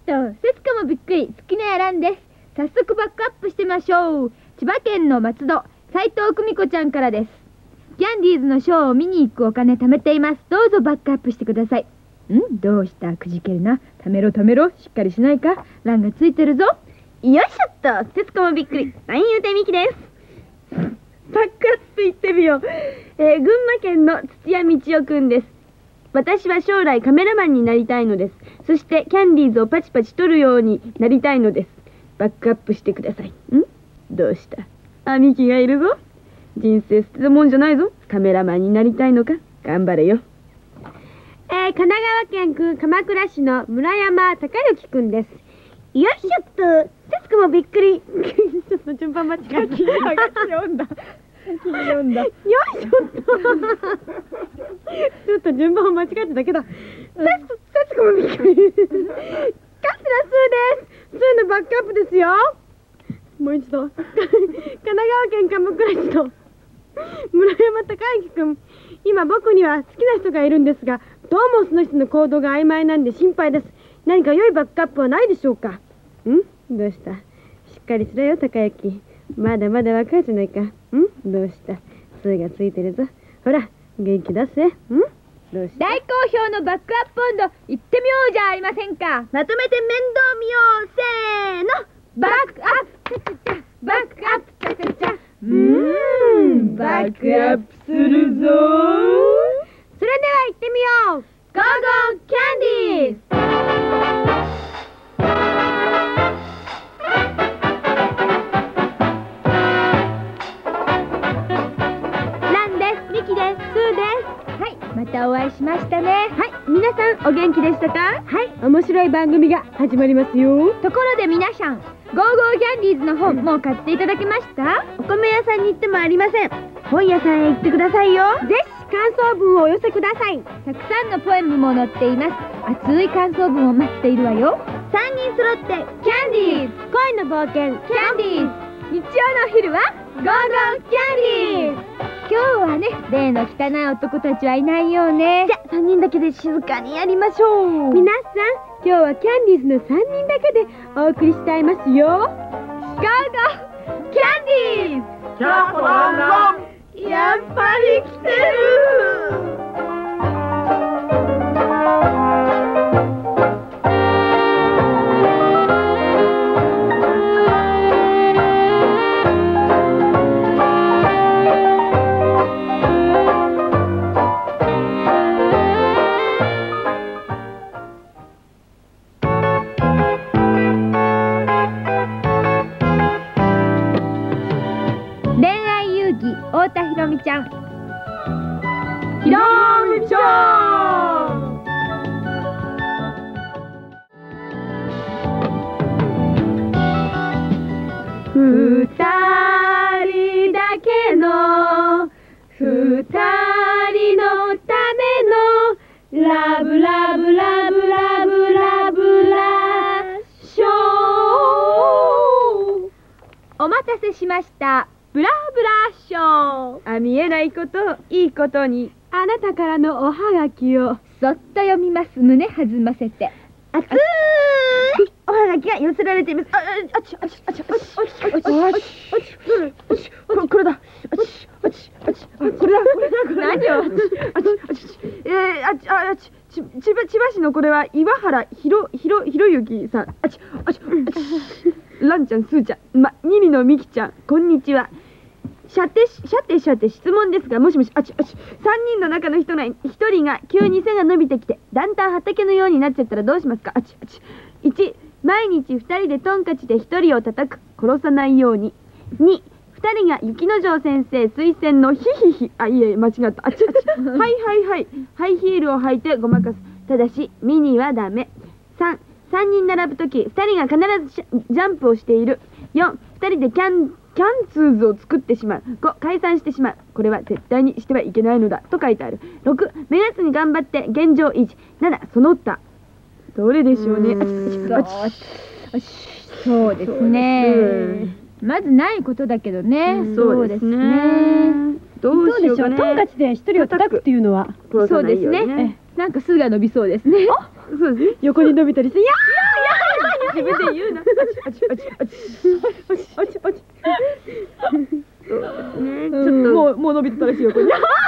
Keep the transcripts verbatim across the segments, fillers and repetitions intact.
と、節子もびっくり、好きなやらんです。早速バックアップしてみましょう。千葉県の松戸、斉藤久美子ちゃんからです。キャンディーズのショーを見に行くお金貯めています。どうぞバックアップしてください。んどうしたくじけるな。貯めろ貯めろ。しっかりしないか。欄がついてるぞ。 よいしょっと、節子もびっくり、三遊亭美希です。バックアップ行ってみよう。えー、群馬県の土屋道夫くんです。私は将来カメラマンになりたいのです。そしてキャンディーズをパチパチ撮るようになりたいのです。バックアップしてください。んどうした？あ、ミキがいるぞ。人生捨てたもんじゃないぞ。カメラマンになりたいのか？頑張れよ。えー、神奈川県区鎌倉市の村山隆之くんです。よいしょっと、節子もびっくり。ちょっと順番間違えた。 読んだ。読んだ。 よいしょっと。ちょっと順番を間違えただけだ。節子もびっくり。桂スーです。スーのバックアップですよ。もう一度。神奈川県鎌倉市の村山隆之くん。今僕には好きな人がいるんですが、どうもその人の行動が曖昧なんで心配です。何か良いバックアップはないでしょうか。んどうした？しっかりしろよ、高之。まだまだ若いじゃないか。んどうした？数がついてるぞ。ほら、元気出せ。んどうした？ 大好評のバックアップ温度、行ってみようじゃありませんか。 まとめて面倒見よう。せーの。 バックアップ、チャチャチャ、バックアップ、チャチャチャ。うーん、バックアップするぞー。それでは行ってみよう。ゴーゴーキャンディーズ。ランです。ミキです。スーです。 はい、またお会いしましたね。 はい、皆さんお元気でしたか？はい、面白い番組が始まりますよ。 ところで皆さん、ゴーゴーキャンディーズの本、もう買っていただけました？ お米屋さんに行ってもありません。本屋さんへ行ってくださいよ。ぜひ感想文をお寄せください。 たくさんのポエムも載っています。熱い感想文を待っているわよ。 さんにん揃ってキャンディーズ、恋の冒険キャンディーズ。日曜のお昼はゴーゴーキャンディーズ。今日はね、例の汚い男たちはいないようね。 じゃあさんにんだけで静かにやりましょう。皆さん、今日はキャンディーズのさんにんだけでお送りしていますよ。ゴーゴーキャンディーズ。 キャンワンワン。 やっぱり来てる。 太田ひろみちゃん。 ひろみちゃん。ふたりだけのふたりのためのラブラブラブラブラブラショー。 お待たせしました。 ブラブラショー。あ、見えないことをいいことに、あなたからのおはがきをそっと読みます。胸弾ませて。 熱いおはがきが寄せられています。あ、あちあちあちあちあちあちあちあちあちこれだ。あちあちあちこれだこれだこれだ。 何を？ あちあちえーあちあち千葉千葉市のこれは岩原ひろひろひろゆきさん。あちあちあちランちゃん、スーちゃん、まニリのミキちゃん、こんにちは。さてさてさて質問ですが、もしもし、あちあち、さんにんの中の人がひとりが急に背が伸びてきてだんだん畑のようになっちゃったらどうしますか？あちあち。いち、毎日ふたりでトンカチでひとりを叩く、殺さないように。に、ふたりが雪之丞先生推薦のヒヒヒ、あ、いえ間違った。あちあち。はいはいはい、ハイヒールを履いてごまかす。ただしミニはダメ。さん、さんにん並ぶときふたりが必ずジャンプをしている。よん、ふたりでキャンキャンツーズを作ってしまう。ご、解散してしまう。これは絶対にしてはいけないのだと書いてある。ろく、目安に頑張って現状維持。なな、その他。どれでしょうね。 そうですね。まずないことだけどね。 そうですね。どうでしょう。トンカチで一人を叩くっていうのは。 そうですね。なんかすが伸びそうですね。 そうですね。横に伸びたりして、いやー自分で言うな。あちあちあちあちあちあち。そうですね。ちょっともうもう伸びてたらしいよこれ。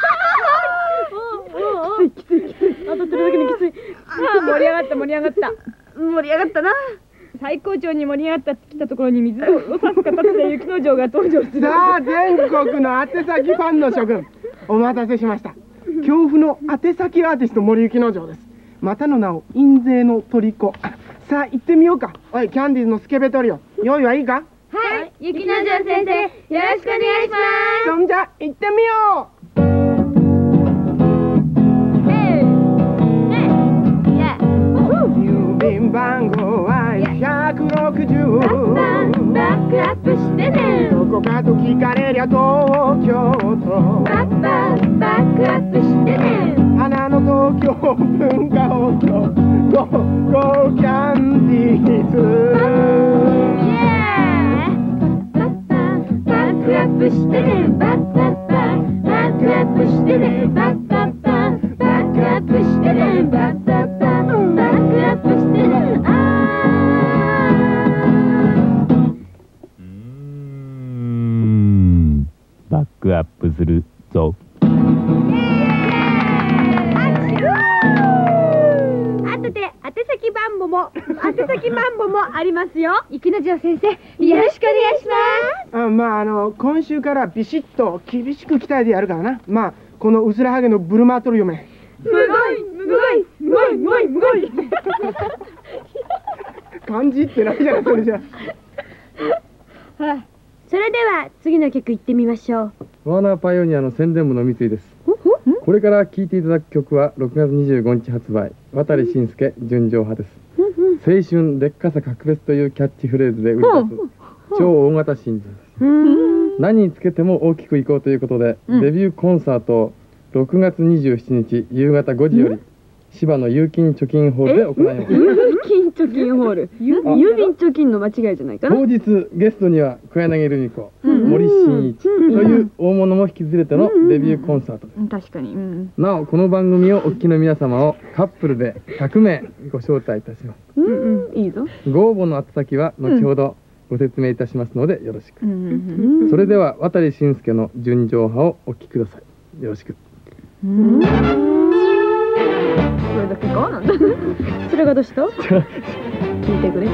きついきついきつい。当たってるだけにきつい。 盛り上がった盛り上がった。 盛り上がったな。 最高潮に盛り上がった来たところに水を差す形で雪之丞が登場する。 さあ全国の宛先ファンの諸君、お待たせしました。恐怖の宛先アーティスト森雪之丞です。またの名を印税の虜。さあ行ってみようか。おいキャンディーズのスケベトリオ、用意はいいか？ はい、雪之丞先生、よろしくお願いします。 そんじゃ行ってみよう。郵便番号はひゃくろくじゅう。 バックアップしてね。 どこかと聞かれりゃ東京都。 バッバッバックアップしてね。 花の東京文化放送ゴーゴーキャンディーズ。 イエー。バッバッバックアップしてね。バッバッバッバックアップしてね。バッバッバッバックアップしてね。バッバッバッバックアップしてね。あうーんバックアップするぞ。 宛先番号も宛先番号もありますよ。 雪之丞先生、よろしくお願いします。 あまああの今週からビシッと厳しく鍛えてやるからな。まあこのうずらはげのブルマートル嫁。 むごいむごいむごいむごいむごい。 漢字ってないじゃないそれじゃ。 それでは次の曲いってみましょう。 ワーナーパイオニアの宣伝部の三井です。これから聴いていただく曲はろくがつにじゅうごにち発売、渡慎介純情派です。青春劣化さ格別というキャッチフレーズで売り出す超大型新人です。何につけても大きくいこうということで、デビューコンサートをろくがつにじゅうしちにち夕方ごじより芝の有金貯金ホールで行います。 郵金貯金ホール。郵便貯金の間違いじゃないかな。 当日ゲストには小柳ルミ子、森進一という大物も引き連れてのデビューコンサートです。 確かに。 なおこの番組をお聞きの皆様をカップルでひゃくめいご招待いたします。 うんうん、いいぞ。 ご応募の宛先は後ほどご説明いたしますのでよろしく。それでは渡慎介の純情派をお聞きください。よろしく。 それだけかなんだ。それがどうした？聞いてくれ。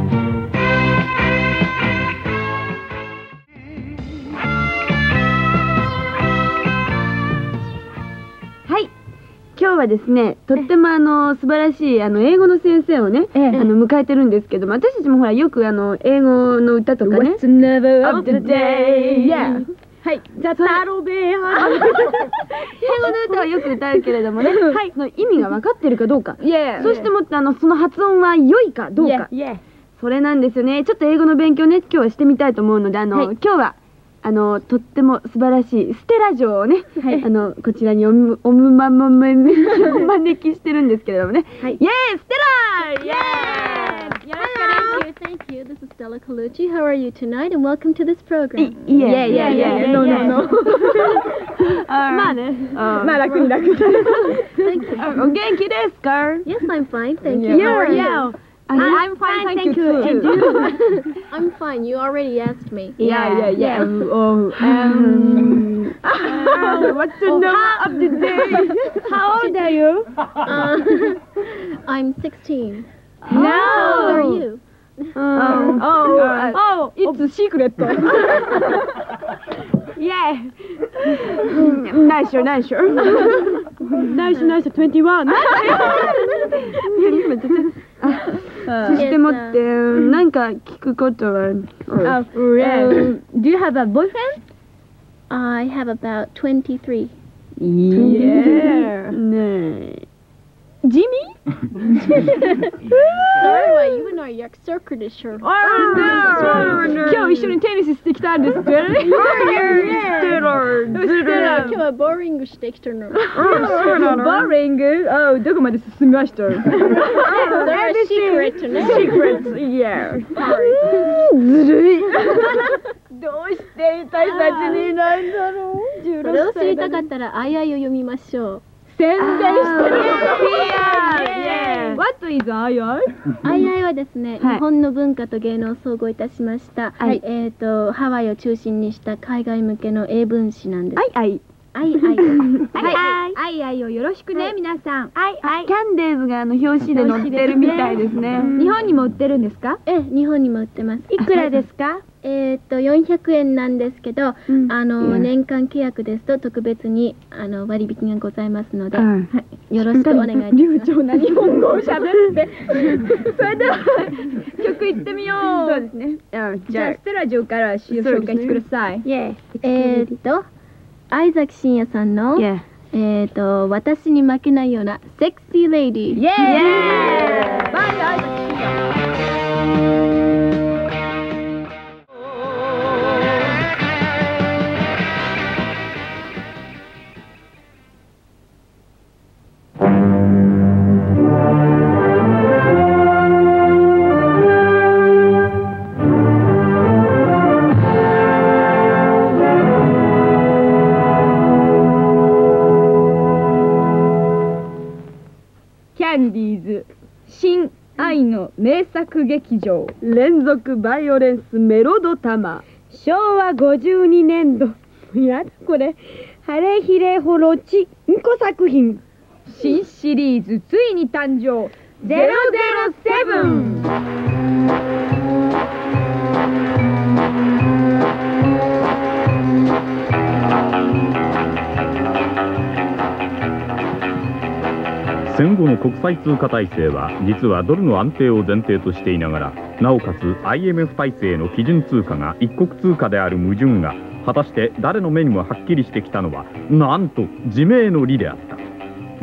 はい。今日はですね、とってもあの素晴らしいあの英語の先生をね、あの迎えてるんですけども、私たちもほらよくあの英語の歌とかね。What's the never of the day? Yeah. はい、じゃあ、タロベーハー。英語の歌はよく歌うけれどもね、はい、その意味が分かってるかどうか、そしてもってあのその発音は良いかどうか、それなんですよね。ちょっと英語の勉強ね、今日はしてみたいと思うので、あの今日はあのとっても素晴らしいステラ城をね、あのこちらにおむおむまままお招きしてるんですけれどもね、イエーイステラー、イエーイ。 Thank you. This is Stella Colucci. How are you tonight? And welcome to this program. Yeah, yeah, yeah. No, no, no. まあね。まあ楽に楽に。 Thank you. お元気ですか？ Yes, I'm fine. Thank you. How are you? I'm fine, thank you. And you? I'm fine. You already asked me. Yeah, yeah, yeah. Oh, um. What's the number of the day? How old are you? Uh, I'm sixteen. No. How old are you? Um, oh, uh, oh, it's a secret. Yeah. Nice, sure, nice, sure. Nice, nice, twenty-one. そしてもってなんか聞くことは。Do you have a boyfriend? I have about twenty-three. Yeah. ねえ。Jimmy? Sorry, you and our yak circuit is sure. 今日一緒にテニスしてきたんですって。ステラ今日はボーリングしてきたの。 ボーリング？あ、どこまで進みました？ That's a secret ね。 Secret, yeah. ずるい。どうして私たちになんだろう。 それを知りたかったらあいあいを読みましょう。 ス宣伝してる。 ー What is アイアイ？ アイアイはですね、 はい日本の文化と芸能を総合いたしました、 はいえっ、とハワイを中心にした海外向けの英文誌なんです。 はいはいアイアイ。 はい、アイアイをよろしくね、皆さん。 はいはいキャンデーズがあの表紙で載ってるみたいですね。 日本にも売ってるんですか？ え、日本にも売ってます。 いくらですか？ えっとよんひゃくえんなんですけど、 うんあのいや年間契約ですと特別にあの割引がございますので、 うんはいよろしくお願いいたし流ます。 暢な日本語を喋ってそれでは曲いってみよう。 そうですね。うんじゃあステラジオから詩を紹介してください。 イェえっと相崎真也さんのイ。イェえっと私に負けないようなセクシーレディー。 イエーイ。バイアイザキシア。キャンディーズ新愛の名作劇場連続バイオレンスメロドタマしょうわごじゅうにねんどやだこれハレヒレホロチんこ作品新シリーズついに誕生ゼロゼロセブン。 戦後の国際通貨体制は実はドルの安定を前提としていながら、なおかつ アイエムエフ 体制の基準通貨が一国通貨である矛盾が果たして誰の目にもはっきりしてきたのはなんと自明の理であった。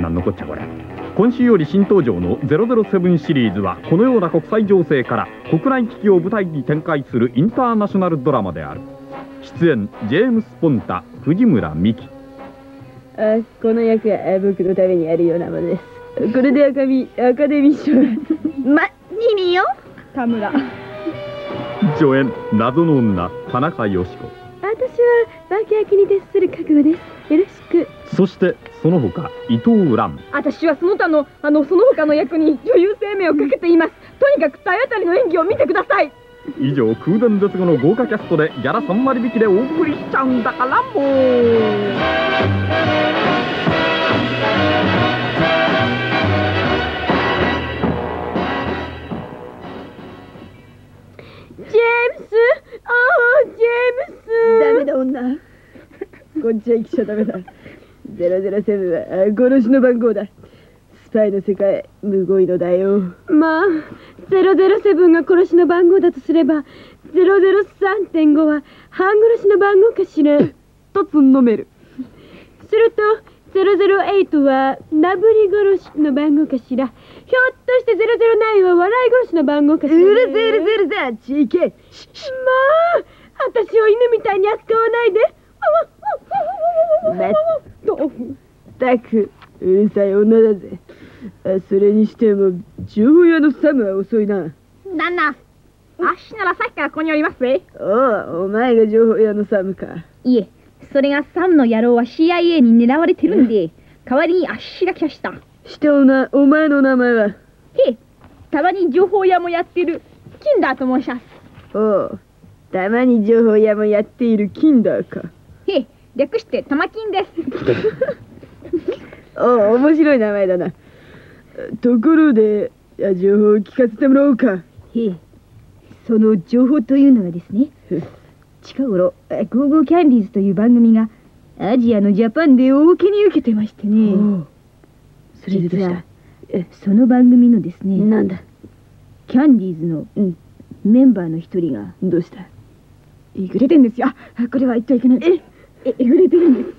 なんのこっちゃこれ。今週より新登場のゼロゼロセブンシリーズはこのような国際情勢から国内危機を舞台に展開するインターナショナルドラマである。出演ジェームス・ポンタ、藤村美樹。 あこの役は僕のためにやるようなものです。これで赤みアカデミー賞まにによ田村。 助演謎の女田中佳子。 私は脇役に徹する覚悟です。よろしく。 そしてその他伊藤蘭。 私はその他のあのその他の役に女優生命をかけています。とにかく体当たりの演技を見てください。 以上空前絶後の豪華キャストでギャラさん割引きでお送りしちゃうんだからもう。 ジェームスああジェームスダメだ女こっちは行きちゃダメだ。ゼロゼロセブンは殺しの番号だ。スパイの世界むごいのだよ。まあゼロゼロセブンが殺しの番号だとすればゼロゼロさんてんごは半殺しの番号かしらとつんのめる。するとゼロゼロエイトはなぶり殺しの番号かしら。ひょっとしてゼロゼロナインは笑い殺しの番号かしら、ね、うるぜうるぜうるぜちいけ。まあ私を犬みたいに扱わないで。まったくうるさい女だぜ。あそれにしても情報屋のサムは遅いな。 旦那、足ならさっきからここにおりますぜ。 おうお前が情報屋のサムか。 いえ、それがサムの野郎は シーアイエー に狙われてるんで、代わりに足が来ました。 したおな、お前の名前は？ へえ、たまに情報屋もやってるキンダーと申します。 おう、たまに情報屋もやっているキンダーか。 へえ、略してタマキンです。 おう、面白い名前だな。ところで、情報を聞かせてもらおうか。 へえ、その情報というのがですね、近頃ゴーゴーキャンディーズという番組がアジアのジャパンで大受けに受けてましてね。 おう、それでどうした？ その番組のですね、 なんだ？ キャンディーズのメンバーの一人がどうした？ えぐれてんですよ。あ、これは言ってはいけない。えええぐれてるんです。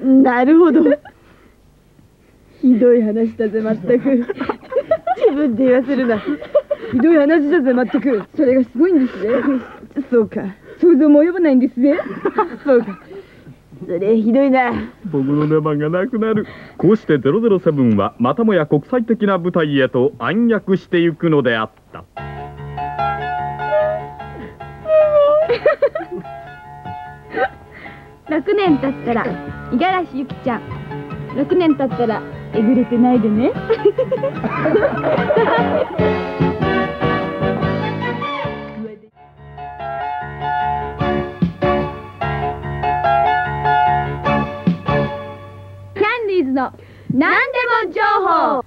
なるほど。ひどい話だぜ、まったく。自分で言わせるな。ひどい話だぜ、まったく。 それがすごいんですぜ。 そうか。 想像も及ばないんですぜ。 そうか。それひどいな。 僕の出番がなくなる。こうしてゼロゼロセブンはまたもや国際的な舞台へと暗躍していくのであった。 ろくねん経ったら五十嵐ゆきちゃんろくねん経ったらえぐれてないでね。キャンディーズのなんでも情報。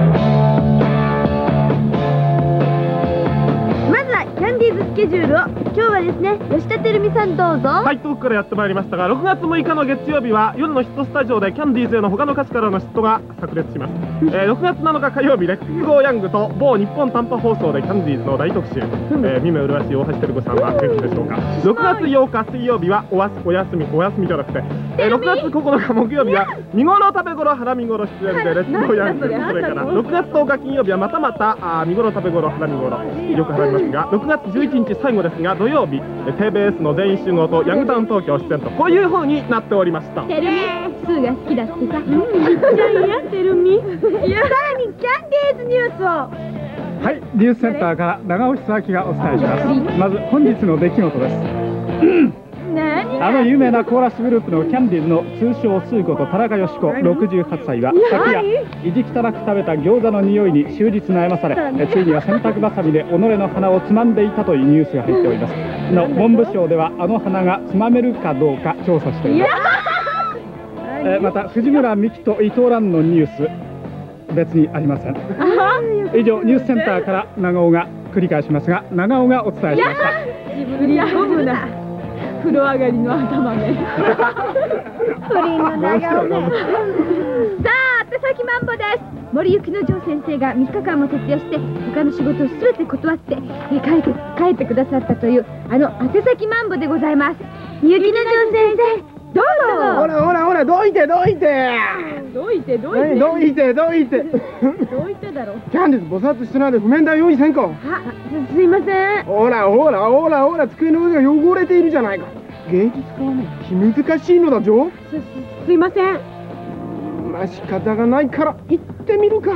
まずはキャンディーズスケジュールを。今日はですね、吉田照美さんどうぞ。 はい、遠くからやってまいりましたが、ろくがつむいかの月曜日は夜のヒットスタジオでキャンディーズへの他の歌手からの嫉妬が炸裂します。えー、ろくがつなのか火曜日、レッツゴーヤングと某日本短波放送でキャンディーズの大特集。えー、見目麗しい大橋照子さんは元気でしょうか。ろくがつようか水曜日はおわすお休みお休みじゃなくて、えー、ろくがつここのか木曜日は見頃食べ頃花見頃出演でレッツゴーヤング。それからろくがつとおか金曜日はまたまたあ見頃食べ頃花見頃よく払いますが、ろくがつじゅういちにち最後ですが土曜日、えー、ティービーエス の全員集合とヤングタウン東京出演とこういう風になっておりました。 てるみ、スーが好きだってさ。うん、 じゃあいやてるみ。いや、 さらにキャンディーズニュースを。 はい、ニュースセンターから長尾久明がお伝えします。まず本日の出来事です。 何あの有名なコーラスグループのキャンディーズの通称スーこと田中佳子ろくじゅうはっさいは昨夜意地汚く食べた餃子の匂いに終日悩まされ、えついには洗濯ばさみで己の鼻をつまんでいたというニュースが入っております。の文部省ではあの鼻がつまめるかどうか調査しています。えまた藤村美樹と伊藤蘭のニュース別にありません。以上ニュースセンターから長尾が繰り返しますが長尾がお伝えしました。 自分で込むな。風呂上がりの頭目。 不倫の長尾ね。さあ、手先マンボです。森雪之丞先生がみっかかんも徹夜して他の仕事をすべて断ってえ帰って帰ってくださったというあの宛先マンボでございます。雪之丞先生、どうぞ。 ほらほらほら、どいてどいて。 どいてどいて。 どいてどいて。 どいてだろ。 キャンディーズぼさっとしてないで譜面台用意せんか。 あ、すいません。 ほらほらほらほら、机の上が汚れているじゃないか。芸術家はね、気難しいのだぞ。 す、す、すいません。 まあ仕方がないから行ってみるか。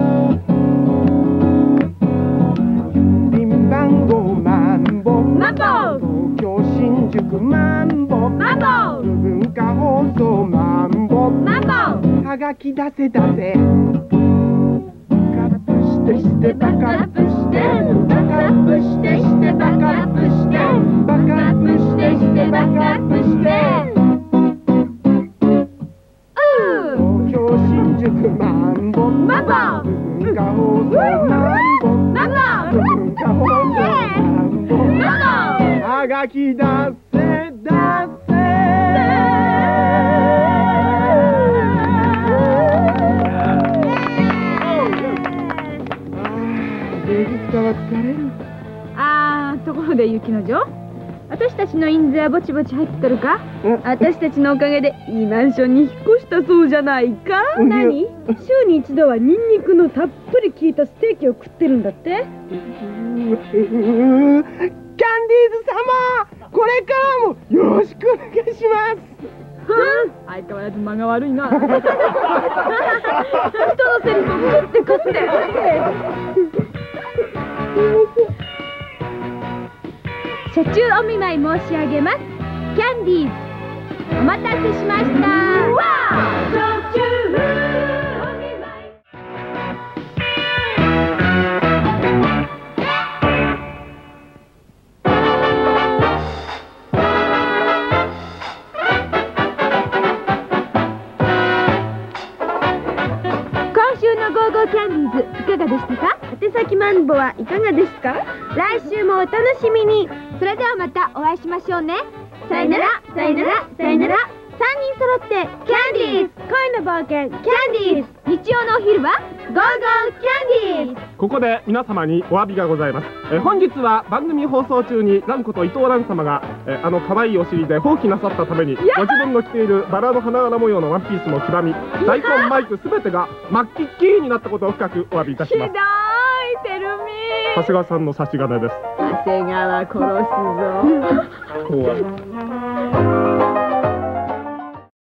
郵便番号マンボマンボ、 東京新宿マンボマンボ、 文化放送マンボマンボ、 はがき出せ出せ。バカラップしてしてバカラップしてバカラップしてしてバカラップしてバカラップしてしてバカラップして。東京新宿マンボマンボ、 文化放送マンボマンボ、 文化放送マンボマンボ。 はがき出せ出せ。芸術家は疲れる。 あー、ところで雪之丞、私たちの印税はぼちぼち入ってるか？私たちのおかげでいいマンションに引っ越したそうじゃないか。何？週に一度はニンニクのたっぷり効いたステーキを食ってるんだって。 キャンディーズ様、これからもよろしくお願いします。 相変わらず間が悪いな。人のセリフを食って食って。 車中お見舞い申し上げます。キャンディーズ、お待たせしました。わあ、車中お見舞い。今週のゴーゴーキャンディーズいかがでしたか？ 宛先マンボはいかがですか？来週もお楽しみに。 それではまたお会いしましょうね。 さよなら、さよなら、さよなら。さんにん揃ってキャンディーズ、恋の冒険キャンディーズ。 日曜のお昼はゴーゴーキャンディーズ。 ここで皆様にお詫びがございます。えー本日は番組放送中に蘭こと伊藤蘭様が、えーあの可愛いお尻で放棄なさったためにご自分の着ているバラの花柄模様のワンピースも黄ばみ、大根マイクすべてが真っ黄っきりになったことを深くお詫びいたします。 てるみ。 長谷川さんの差し金です。 長谷川殺すぞ。 怖い。